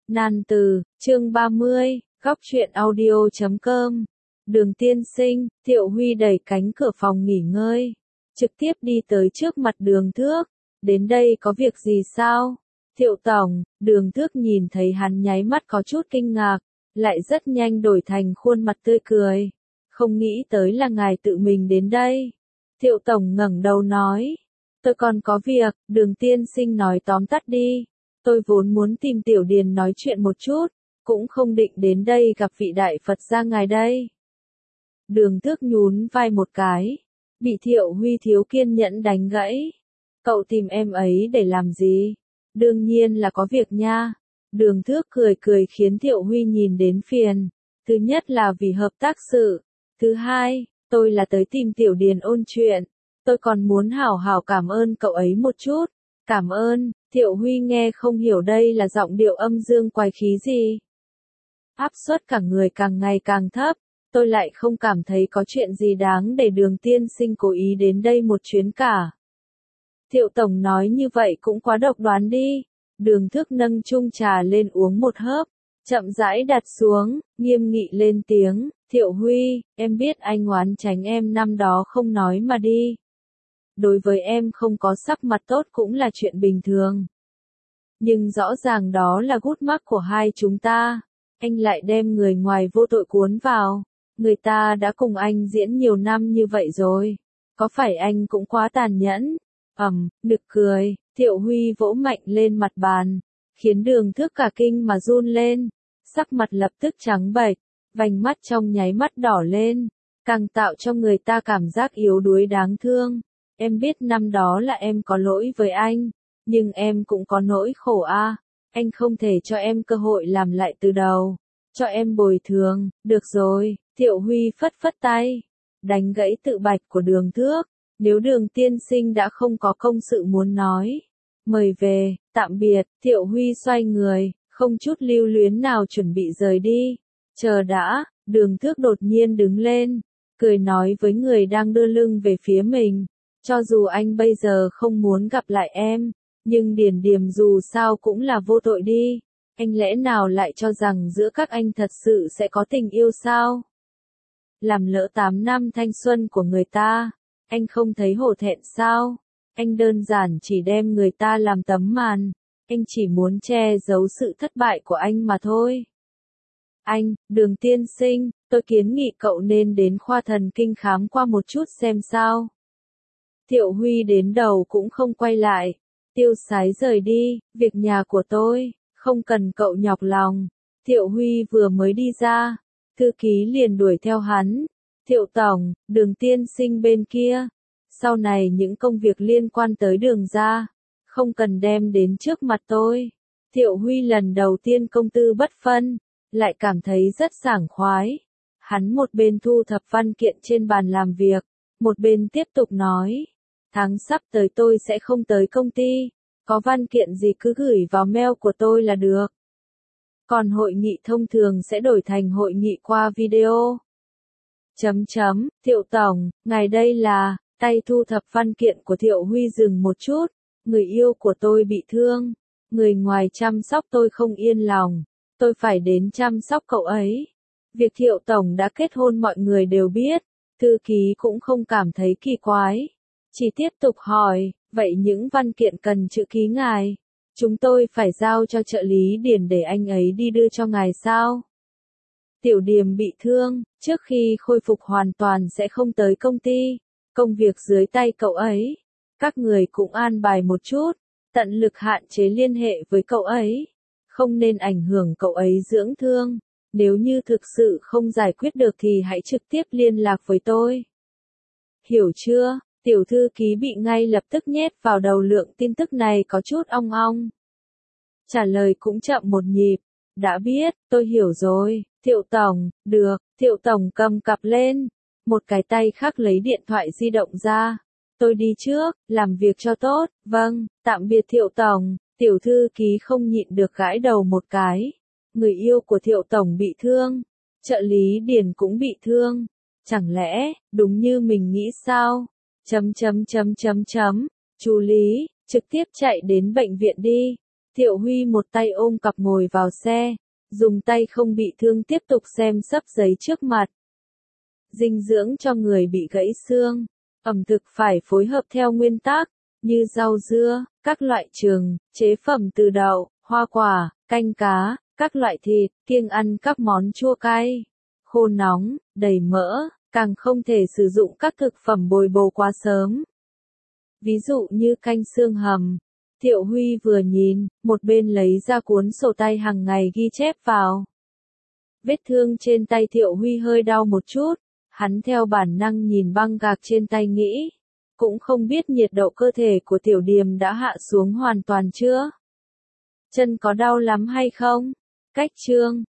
Nan từ, chương 30, góc truyện audio.com. Đường tiên sinh, Thiệu Huy đẩy cánh cửa phòng nghỉ ngơi, trực tiếp đi tới trước mặt Đường Thước. Đến đây có việc gì sao? Thiệu tổng, Đường Thước nhìn thấy hắn nháy mắt có chút kinh ngạc, lại rất nhanh đổi thành khuôn mặt tươi cười. Không nghĩ tới là ngài tự mình đến đây. Thiệu tổng ngẩng đầu nói, tôi còn có việc. Đường tiên sinh nói tóm tắt đi. Tôi vốn muốn tìm Tiểu Điền nói chuyện một chút, cũng không định đến đây gặp vị đại Phật gia ngài đây. Đường Thước nhún vai một cái, bị Thiệu Huy thiếu kiên nhẫn đánh gãy. Cậu tìm em ấy để làm gì? Đương nhiên là có việc nha. Đường Thước cười cười khiến Thiệu Huy nhìn đến phiền. Thứ nhất là vì hợp tác sự. Thứ hai, tôi là tới tìm Tiểu Điền ôn chuyện. Tôi còn muốn hảo hảo cảm ơn cậu ấy một chút. Cảm ơn. Thiệu Huy nghe không hiểu đây là giọng điệu âm dương quái khí gì. Áp suất cả người càng ngày càng thấp. Tôi lại không cảm thấy có chuyện gì đáng để Đường tiên sinh cố ý đến đây một chuyến cả. Thiệu tổng nói như vậy cũng quá độc đoán đi. Đường Thước nâng chung trà lên uống một hớp, chậm rãi đặt xuống, nghiêm nghị lên tiếng, Thiệu Huy, em biết anh oán tránh em năm đó không nói mà đi. Đối với em không có sắc mặt tốt cũng là chuyện bình thường. Nhưng rõ ràng đó là gút mắc của hai chúng ta. Anh lại đem người ngoài vô tội cuốn vào. Người ta đã cùng anh diễn nhiều năm như vậy rồi. Có phải anh cũng quá tàn nhẫn? Nực cười. Thiệu Huy vỗ mạnh lên mặt bàn, khiến Đường Thước cả kinh mà run lên. Sắc mặt lập tức trắng bệch, vành mắt trong nháy mắt đỏ lên, càng tạo cho người ta cảm giác yếu đuối đáng thương. Em biết năm đó là em có lỗi với anh, nhưng em cũng có nỗi khổ a. Anh không thể cho em cơ hội làm lại từ đầu, cho em bồi thường. Được rồi. Thiệu Huy phất phất tay, đánh gãy tự bạch của Đường Thước. Nếu Đường tiên sinh đã không có công sự muốn nói, mời về. Tạm biệt. Thiệu Huy xoay người, không chút lưu luyến nào chuẩn bị rời đi. Chờ đã. Đường Thước đột nhiên đứng lên, cười nói với người đang đưa lưng về phía mình. Cho dù anh bây giờ không muốn gặp lại em, nhưng Điền Điềm dù sao cũng là vô tội đi. Anh lẽ nào lại cho rằng giữa các anh thật sự sẽ có tình yêu sao? Làm lỡ 8 năm thanh xuân của người ta, anh không thấy hổ thẹn sao? Anh đơn giản chỉ đem người ta làm tấm màn. Anh chỉ muốn che giấu sự thất bại của anh mà thôi. Anh, Đường tiên sinh, tôi kiến nghị cậu nên đến khoa thần kinh khám qua một chút xem sao. Thiệu Huy đến đầu cũng không quay lại, tiêu sái rời đi. Việc nhà của tôi, không cần cậu nhọc lòng. Thiệu Huy vừa mới đi ra, thư ký liền đuổi theo hắn. Thiệu tổng, Đường tiên sinh bên kia, sau này những công việc liên quan tới Đường gia, không cần đem đến trước mặt tôi. Thiệu Huy lần đầu tiên công tư bất phân, lại cảm thấy rất sảng khoái. Hắn một bên thu thập văn kiện trên bàn làm việc, một bên tiếp tục nói, tháng sắp tới tôi sẽ không tới công ty, có văn kiện gì cứ gửi vào mail của tôi là được. Còn hội nghị thông thường sẽ đổi thành hội nghị qua video. Thiệu tổng, ngài đây là. Tay thu thập văn kiện của Thiệu Huy dừng một chút. Người yêu của tôi bị thương, người ngoài chăm sóc tôi không yên lòng, tôi phải đến chăm sóc cậu ấy. Việc Thiệu tổng đã kết hôn mọi người đều biết, thư ký cũng không cảm thấy kỳ quái, chỉ tiếp tục hỏi, vậy những văn kiện cần chữ ký ngài, chúng tôi phải giao cho trợ lý Điền để anh ấy đi đưa cho ngài sao? Tiểu Điềm bị thương, trước khi khôi phục hoàn toàn sẽ không tới công ty, công việc dưới tay cậu ấy. Các người cũng an bài một chút, tận lực hạn chế liên hệ với cậu ấy, không nên ảnh hưởng cậu ấy dưỡng thương. Nếu như thực sự không giải quyết được thì hãy trực tiếp liên lạc với tôi. Hiểu chưa? Tiểu thư ký bị ngay lập tức nhét vào đầu lượng tin tức này có chút ong ong. Trả lời cũng chậm một nhịp. Đã biết, tôi hiểu rồi. Thiệu tổng, được. Thiệu tổng cầm cặp lên, một cái tay khác lấy điện thoại di động ra. Tôi đi trước, làm việc cho tốt. Vâng, tạm biệt Thiệu tổng. Tiểu thư ký không nhịn được gãi đầu một cái. Người yêu của Thiệu tổng bị thương, trợ lý Điền cũng bị thương. Chẳng lẽ, đúng như mình nghĩ sao? Chú Lý, trực tiếp chạy đến bệnh viện đi. Thiệu Huy một tay ôm cặp ngồi vào xe, dùng tay không bị thương tiếp tục xem xấp giấy trước mặt. Dinh dưỡng cho người bị gãy xương, ẩm thực phải phối hợp theo nguyên tắc, như rau dưa, các loại trứng, chế phẩm từ đậu, hoa quả, canh cá, các loại thịt, kiêng ăn các món chua cay, khô nóng, đầy mỡ, càng không thể sử dụng các thực phẩm bồi bổ quá sớm. Ví dụ như canh xương hầm. Thiệu Huy vừa nhìn, một bên lấy ra cuốn sổ tay hàng ngày ghi chép vào. Vết thương trên tay Thiệu Huy hơi đau một chút, hắn theo bản năng nhìn băng gạc trên tay nghĩ, cũng không biết nhiệt độ cơ thể của Tiểu Điềm đã hạ xuống hoàn toàn chưa? Chân có đau lắm hay không? Cách chương